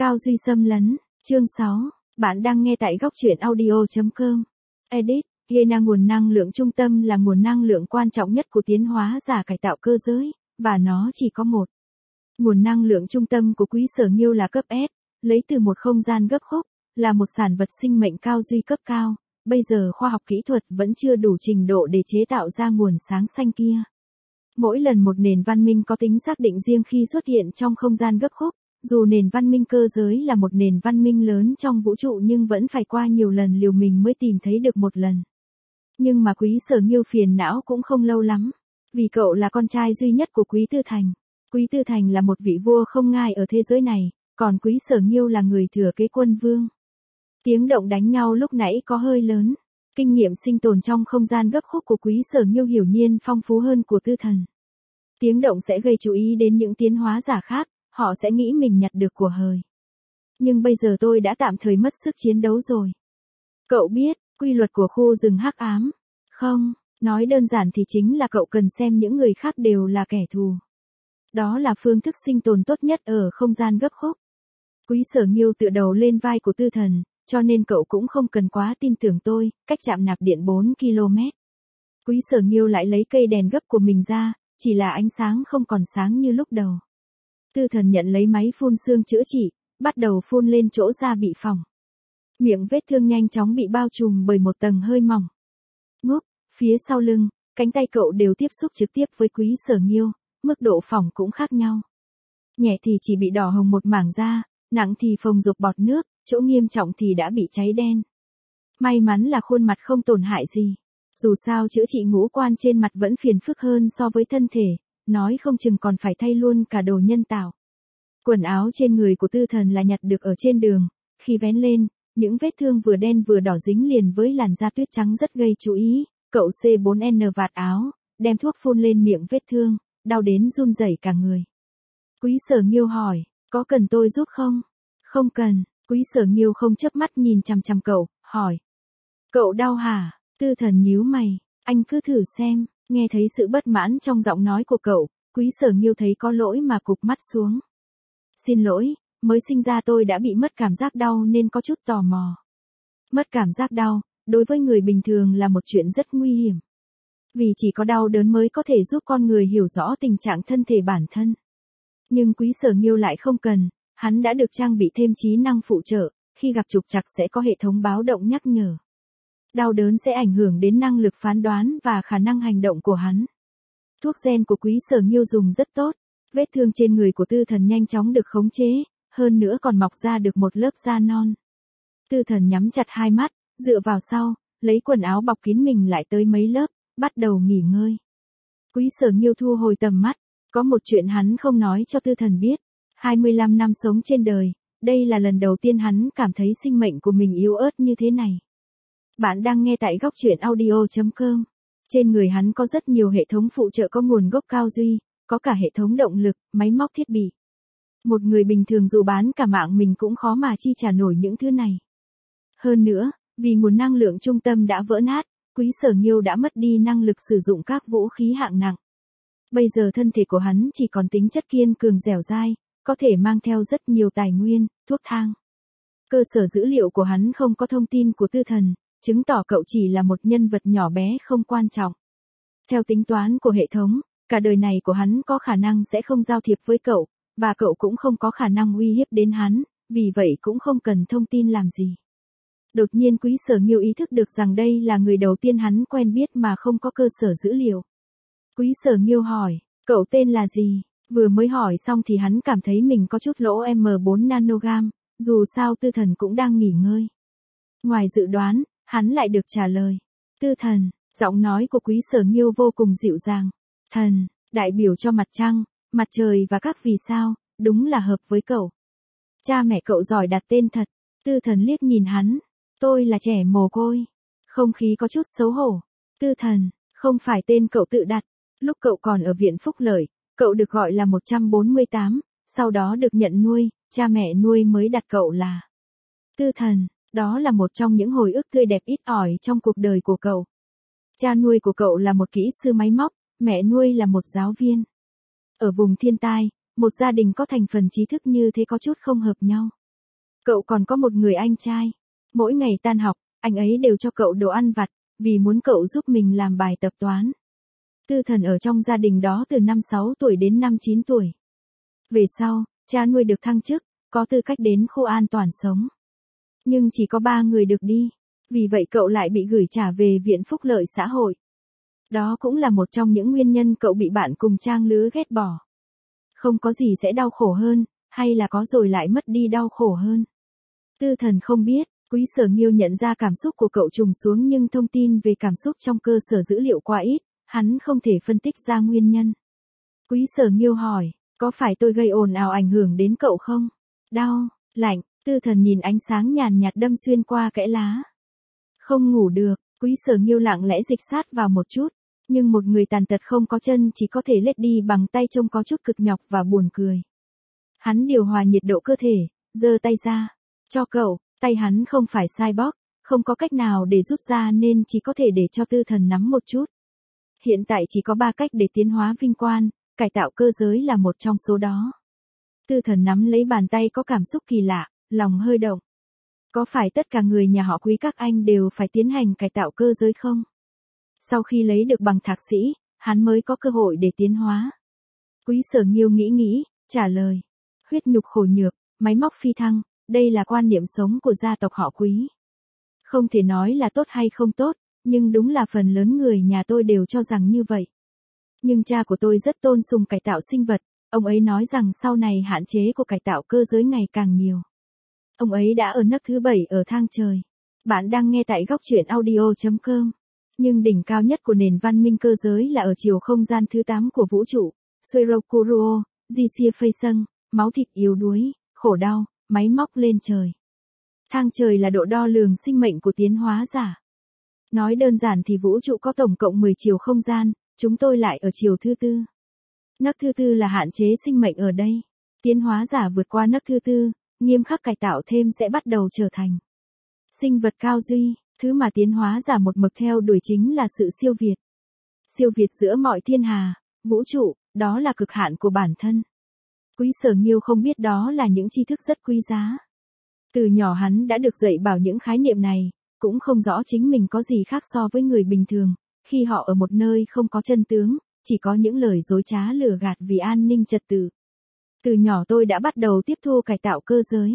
Cao Duy xâm lấn, chương 6, bạn đang nghe tại góc truyện audio.com. Edit, Gena nguồn năng lượng trung tâm là nguồn năng lượng quan trọng nhất của tiến hóa giả cải tạo cơ giới, và nó chỉ có một. Nguồn năng lượng trung tâm của Quý Sở Nghiêu là cấp S, lấy từ một không gian gấp khúc, là một sản vật sinh mệnh Cao Duy cấp cao. Bây giờ khoa học kỹ thuật vẫn chưa đủ trình độ để chế tạo ra nguồn sáng xanh kia. Mỗi lần một nền văn minh có tính xác định riêng khi xuất hiện trong không gian gấp khúc, dù nền văn minh cơ giới là một nền văn minh lớn trong vũ trụ nhưng vẫn phải qua nhiều lần liều mình mới tìm thấy được một lần. Nhưng mà Quý Sở Nghiêu phiền não cũng không lâu lắm, vì cậu là con trai duy nhất của Quý Tư Thành. Quý Tư Thành là một vị vua không ngai ở thế giới này, còn Quý Sở Nghiêu là người thừa kế quân vương. Tiếng động đánh nhau lúc nãy có hơi lớn. Kinh nghiệm sinh tồn trong không gian gấp khúc của Quý Sở Nghiêu hiển nhiên phong phú hơn của Tư Thần. Tiếng động sẽ gây chú ý đến những tiến hóa giả khác, họ sẽ nghĩ mình nhặt được của hời. Nhưng bây giờ tôi đã tạm thời mất sức chiến đấu rồi. Cậu biết, quy luật của khu rừng hắc ám. Không, nói đơn giản thì chính là cậu cần xem những người khác đều là kẻ thù. Đó là phương thức sinh tồn tốt nhất ở không gian gấp khúc. Quý Sở Nghiêu tựa đầu lên vai của Tư Thần, cho nên cậu cũng không cần quá tin tưởng tôi, cách trạm nạp điện 4 km. Quý Sở Nghiêu lại lấy cây đèn gấp của mình ra, chỉ là ánh sáng không còn sáng như lúc đầu. Tư Thần nhận lấy máy phun sương chữa trị, bắt đầu phun lên chỗ da bị phỏng. Miệng vết thương nhanh chóng bị bao trùm bởi một tầng hơi mỏng. Ngúp, phía sau lưng, cánh tay cậu đều tiếp xúc trực tiếp với Quý Sở Nghiêu, mức độ phỏng cũng khác nhau. Nhẹ thì chỉ bị đỏ hồng một mảng da, nặng thì phồng rộp bọt nước, chỗ nghiêm trọng thì đã bị cháy đen. May mắn là khuôn mặt không tổn hại gì. Dù sao chữa trị ngũ quan trên mặt vẫn phiền phức hơn so với thân thể, nói không chừng còn phải thay luôn cả đồ nhân tạo. Quần áo trên người của Tư Thần là nhặt được ở trên đường, khi vén lên, những vết thương vừa đen vừa đỏ dính liền với làn da tuyết trắng rất gây chú ý. Cậu C4N vạt áo, đem thuốc phun lên miệng vết thương, đau đến run rẩy cả người. Quý Sở Nghiêu hỏi, có cần tôi giúp không? Không cần. Quý Sở Nghiêu không chớp mắt nhìn chằm chằm cậu, hỏi. Cậu đau hả? Tư Thần nhíu mày, anh cứ thử xem. Nghe thấy sự bất mãn trong giọng nói của cậu, Quý Sở Nghiêu thấy có lỗi mà cụp mắt xuống. Xin lỗi, mới sinh ra tôi đã bị mất cảm giác đau nên có chút tò mò. Mất cảm giác đau, đối với người bình thường là một chuyện rất nguy hiểm. Vì chỉ có đau đớn mới có thể giúp con người hiểu rõ tình trạng thân thể bản thân. Nhưng Quý Sở Nghiêu lại không cần. Hắn đã được trang bị thêm trí năng phụ trợ, khi gặp trục trặc sẽ có hệ thống báo động nhắc nhở. Đau đớn sẽ ảnh hưởng đến năng lực phán đoán và khả năng hành động của hắn. Thuốc gen của Quý Sở Nghiêu dùng rất tốt, vết thương trên người của Tư Thần nhanh chóng được khống chế, hơn nữa còn mọc ra được một lớp da non. Tư Thần nhắm chặt hai mắt, dựa vào sau, lấy quần áo bọc kín mình lại tới mấy lớp, bắt đầu nghỉ ngơi. Quý Sở Nghiêu thu hồi tầm mắt, có một chuyện hắn không nói cho Tư Thần biết. 25 năm sống trên đời, đây là lần đầu tiên hắn cảm thấy sinh mệnh của mình yếu ớt như thế này. Bạn đang nghe tại góc truyện audio.com. Trên người hắn có rất nhiều hệ thống phụ trợ có nguồn gốc Cao Duy, có cả hệ thống động lực, máy móc thiết bị. Một người bình thường dù bán cả mạng mình cũng khó mà chi trả nổi những thứ này. Hơn nữa, vì nguồn năng lượng trung tâm đã vỡ nát, Quý Sở Nghiêu đã mất đi năng lực sử dụng các vũ khí hạng nặng. Bây giờ thân thể của hắn chỉ còn tính chất kiên cường dẻo dai, có thể mang theo rất nhiều tài nguyên, thuốc thang. Cơ sở dữ liệu của hắn không có thông tin của Tư Thần, chứng tỏ cậu chỉ là một nhân vật nhỏ bé không quan trọng. Theo tính toán của hệ thống, cả đời này của hắn có khả năng sẽ không giao thiệp với cậu, và cậu cũng không có khả năng uy hiếp đến hắn, vì vậy cũng không cần thông tin làm gì. Đột nhiên Quý Sở Nghiêu ý thức được rằng đây là người đầu tiên hắn quen biết mà không có cơ sở dữ liệu. Quý Sở Nghiêu hỏi, cậu tên là gì? Vừa mới hỏi xong thì hắn cảm thấy mình có chút lỗ M4 nanogam, dù sao Tư Thần cũng đang nghỉ ngơi. Ngoài dự đoán, hắn lại được trả lời. Tư Thần, giọng nói của Quý Sở Nghiêu vô cùng dịu dàng. Thần, đại biểu cho mặt trăng, mặt trời và các vì sao, đúng là hợp với cậu. Cha mẹ cậu giỏi đặt tên thật. Tư Thần liếc nhìn hắn. Tôi là trẻ mồ côi. Không khí có chút xấu hổ. Tư Thần, không phải tên cậu tự đặt. Lúc cậu còn ở viện phúc lợi, cậu được gọi là 148, sau đó được nhận nuôi, cha mẹ nuôi mới đặt cậu là Tư Thần. Đó là một trong những hồi ức tươi đẹp ít ỏi trong cuộc đời của cậu. Cha nuôi của cậu là một kỹ sư máy móc, mẹ nuôi là một giáo viên. Ở vùng thiên tai, một gia đình có thành phần trí thức như thế có chút không hợp nhau. Cậu còn có một người anh trai. Mỗi ngày tan học, anh ấy đều cho cậu đồ ăn vặt, vì muốn cậu giúp mình làm bài tập toán. Tư Thần ở trong gia đình đó từ năm 6 tuổi đến năm 9 tuổi. Về sau, cha nuôi được thăng chức, có tư cách đến khu an toàn sống. Nhưng chỉ có 3 người được đi. Vì vậy cậu lại bị gửi trả về Viện Phúc lợi xã hội. Đó cũng là một trong những nguyên nhân cậu bị bạn cùng trang lứa ghét bỏ. Không có gì sẽ đau khổ hơn, hay là có rồi lại mất đi đau khổ hơn. Tư Thần không biết, Quý Sở Nghiêu nhận ra cảm xúc của cậu trùng xuống nhưng thông tin về cảm xúc trong cơ sở dữ liệu quá ít, hắn không thể phân tích ra nguyên nhân. Quý Sở Nghiêu hỏi, có phải tôi gây ồn ào ảnh hưởng đến cậu không? Đau, lạnh, Tư Thần nhìn ánh sáng nhàn nhạt đâm xuyên qua kẽ lá. Không ngủ được, Quý Sở Nghiêu lặng lẽ dịch sát vào một chút, nhưng một người tàn tật không có chân chỉ có thể lết đi bằng tay trông có chút cực nhọc và buồn cười. Hắn điều hòa nhiệt độ cơ thể, giơ tay ra, cho cậu, tay hắn không phải cyborg, không có cách nào để rút ra nên chỉ có thể để cho Tư Thần nắm một chút. Hiện tại chỉ có 3 cách để tiến hóa vinh quang, cải tạo cơ giới là một trong số đó. Tư Thần nắm lấy bàn tay có cảm xúc kỳ lạ, lòng hơi động. Có phải tất cả người nhà họ Quý các anh đều phải tiến hành cải tạo cơ giới không? Sau khi lấy được bằng thạc sĩ, hắn mới có cơ hội để tiến hóa. Quý Sở Nghiêu nghĩ, trả lời. Huyết nhục khổ nhược, máy móc phi thăng, đây là quan niệm sống của gia tộc họ Quý. Không thể nói là tốt hay không tốt, nhưng đúng là phần lớn người nhà tôi đều cho rằng như vậy. Nhưng cha của tôi rất tôn sùng cải tạo sinh vật, ông ấy nói rằng sau này hạn chế của cải tạo cơ giới ngày càng nhiều. Ông ấy đã ở nấc thứ 7 ở thang trời. Bạn đang nghe tại góc truyện audio.com. Nhưng đỉnh cao nhất của nền văn minh cơ giới là ở chiều không gian thứ 8 của vũ trụ. Suerokuruo, Jisia Phây Sâng, máu thịt yếu đuối, khổ đau, máy móc lên trời. Thang trời là độ đo lường sinh mệnh của tiến hóa giả. Nói đơn giản thì vũ trụ có tổng cộng 10 chiều không gian, chúng tôi lại ở chiều thứ 4. Nấc thứ 4 là hạn chế sinh mệnh ở đây. Tiến hóa giả vượt qua nấc thứ 4, nghiêm khắc cải tạo thêm sẽ bắt đầu trở thành sinh vật cao duy, thứ mà tiến hóa giả một mực theo đuổi chính là sự siêu việt. Siêu việt giữa mọi thiên hà, vũ trụ, đó là cực hạn của bản thân. Quý Sở Nghiêu không biết đó là những tri thức rất quý giá. Từ nhỏ hắn đã được dạy bảo những khái niệm này, cũng không rõ chính mình có gì khác so với người bình thường, khi họ ở một nơi không có chân tướng, chỉ có những lời dối trá lừa gạt vì an ninh trật tự. Từ nhỏ tôi đã bắt đầu tiếp thu cải tạo cơ giới.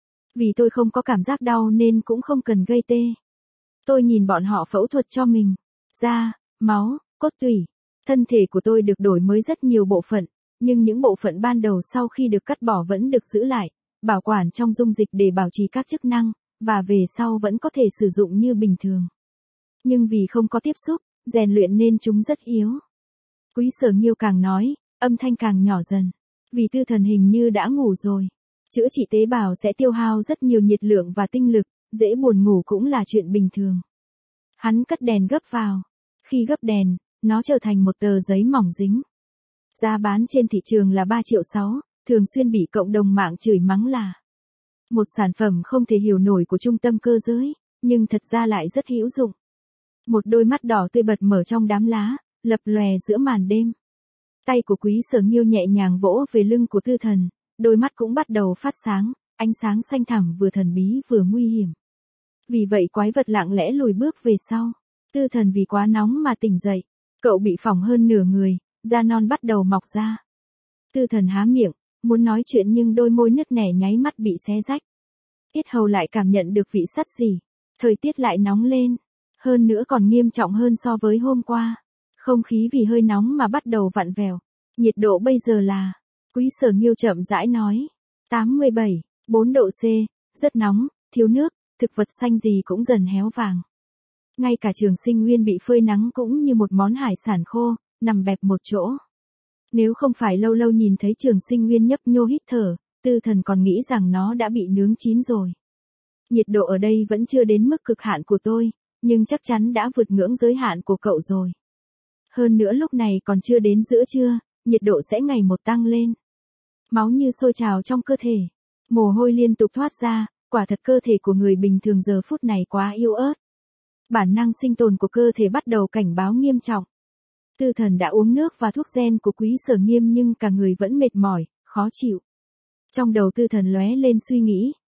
Vì tôi không có cảm giác đau nên cũng không cần gây tê. Tôi nhìn bọn họ phẫu thuật cho mình. Da, máu, cốt tủy. Thân thể của tôi được đổi mới rất nhiều bộ phận, nhưng những bộ phận ban đầu sau khi được cắt bỏ vẫn được giữ lại, bảo quản trong dung dịch để bảo trì các chức năng, và về sau vẫn có thể sử dụng như bình thường. Nhưng vì không có tiếp xúc, rèn luyện nên chúng rất yếu. Quý Sở Nghiêu càng nói, âm thanh càng nhỏ dần. Vì Tư Thần hình như đã ngủ rồi. Chữa trị tế bào sẽ tiêu hao rất nhiều nhiệt lượng và tinh lực, dễ buồn ngủ cũng là chuyện bình thường. Hắn cất đèn gấp vào. Khi gấp đèn, nó trở thành một tờ giấy mỏng dính. Giá bán trên thị trường là 3,6 triệu, thường xuyên bị cộng đồng mạng chửi mắng là một sản phẩm không thể hiểu nổi của trung tâm cơ giới, nhưng thật ra lại rất hữu dụng. Một đôi mắt đỏ tươi bật mở trong đám lá, lập lòe giữa màn đêm. Tay của Quý Sở Nghiêu nhẹ nhàng vỗ về lưng của Tư Thần, đôi mắt cũng bắt đầu phát sáng, ánh sáng xanh thẳm vừa thần bí vừa nguy hiểm. Vì vậy quái vật lặng lẽ lùi bước về sau. Tư Thần vì quá nóng mà tỉnh dậy. Cậu bị phỏng hơn nửa người, da non bắt đầu mọc ra. Tư Thần há miệng, muốn nói chuyện nhưng đôi môi nứt nẻ nháy mắt bị xé rách. Yết hầu lại cảm nhận được vị sắt rỉ. Thời tiết lại nóng lên. Hơn nữa còn nghiêm trọng hơn so với hôm qua. Không khí vì hơi nóng mà bắt đầu vặn vẹo. Nhiệt độ bây giờ là, Quý Sở Nghiêu chậm rãi nói, 87,4 độ C, rất nóng, thiếu nước, thực vật xanh gì cũng dần héo vàng. Ngay cả Trường Sinh Nguyên bị phơi nắng cũng như một món hải sản khô, nằm bẹp một chỗ. Nếu không phải lâu lâu nhìn thấy Trường Sinh Nguyên nhấp nhô hít thở, Tư Thần còn nghĩ rằng nó đã bị nướng chín rồi. Nhiệt độ ở đây vẫn chưa đến mức cực hạn của tôi, nhưng chắc chắn đã vượt ngưỡng giới hạn của cậu rồi. Hơn nữa lúc này còn chưa đến giữa trưa, nhiệt độ sẽ ngày một tăng lên. Máu như sôi trào trong cơ thể. Mồ hôi liên tục thoát ra, quả thật cơ thể của người bình thường giờ phút này quá yếu ớt. Bản năng sinh tồn của cơ thể bắt đầu cảnh báo nghiêm trọng. Tư Thần đã uống nước và thuốc gen của Quý Sở Nghiêu nhưng cả người vẫn mệt mỏi, khó chịu. Trong đầu Tư Thần lóe lên suy nghĩ,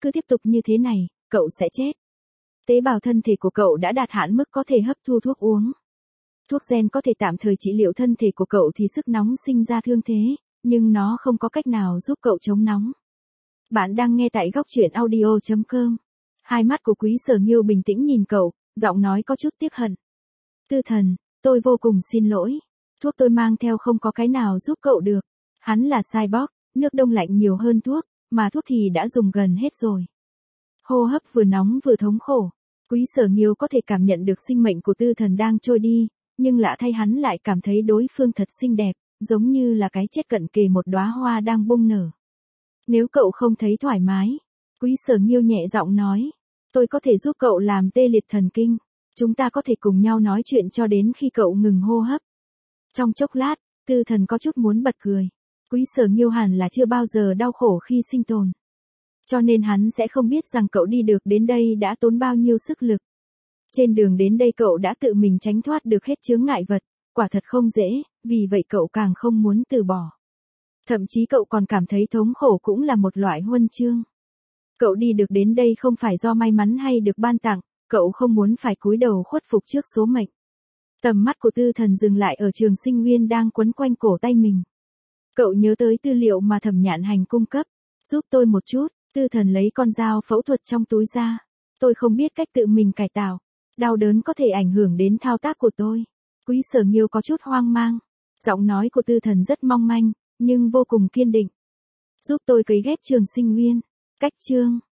cứ tiếp tục như thế này, cậu sẽ chết. Tế bào thân thể của cậu đã đạt hạn mức có thể hấp thu thuốc uống. Thuốc gen có thể tạm thời trị liệu thân thể của cậu thì sức nóng sinh ra thương thế, nhưng nó không có cách nào giúp cậu chống nóng. Bạn đang nghe tại góc truyện audio.com. Hai mắt của Quý Sở Nghiêu bình tĩnh nhìn cậu, giọng nói có chút tiếc hận. Tư Thần, tôi vô cùng xin lỗi. Thuốc tôi mang theo không có cái nào giúp cậu được. Hắn là cyborg, nước đông lạnh nhiều hơn thuốc, mà thuốc thì đã dùng gần hết rồi. Hô hấp vừa nóng vừa thống khổ. Quý Sở Nghiêu có thể cảm nhận được sinh mệnh của Tư Thần đang trôi đi, nhưng lạ thay hắn lại cảm thấy đối phương thật xinh đẹp, giống như là cái chết cận kề một đóa hoa đang bung nở. Nếu cậu không thấy thoải mái, Quý Sở Nghiêu nhẹ giọng nói, tôi có thể giúp cậu làm tê liệt thần kinh. Chúng ta có thể cùng nhau nói chuyện cho đến khi cậu ngừng hô hấp. Trong chốc lát, Tư Thần có chút muốn bật cười. Quý Sở Nghiêu hẳn là chưa bao giờ đau khổ khi sinh tồn. Cho nên hắn sẽ không biết rằng cậu đi được đến đây đã tốn bao nhiêu sức lực. Trên đường đến đây cậu đã tự mình tránh thoát được hết chướng ngại vật, quả thật không dễ, vì vậy cậu càng không muốn từ bỏ. Thậm chí cậu còn cảm thấy thống khổ cũng là một loại huân chương. Cậu đi được đến đây không phải do may mắn hay được ban tặng, cậu không muốn phải cúi đầu khuất phục trước số mệnh. Tầm mắt của Tư Thần dừng lại ở Trường Sinh Nguyên đang quấn quanh cổ tay mình. Cậu nhớ tới tư liệu mà Thẩm Nhạn Hành cung cấp. Giúp tôi một chút. Tư Thần lấy con dao phẫu thuật trong túi ra. Tôi không biết cách tự mình cải tạo. Đau đớn có thể ảnh hưởng đến thao tác của tôi. Quý Sở Nghiêu có chút hoang mang. Giọng nói của Tư Thần rất mong manh, nhưng vô cùng kiên định. Giúp tôi cấy ghép Trường Sinh Nguyên. Cách chương.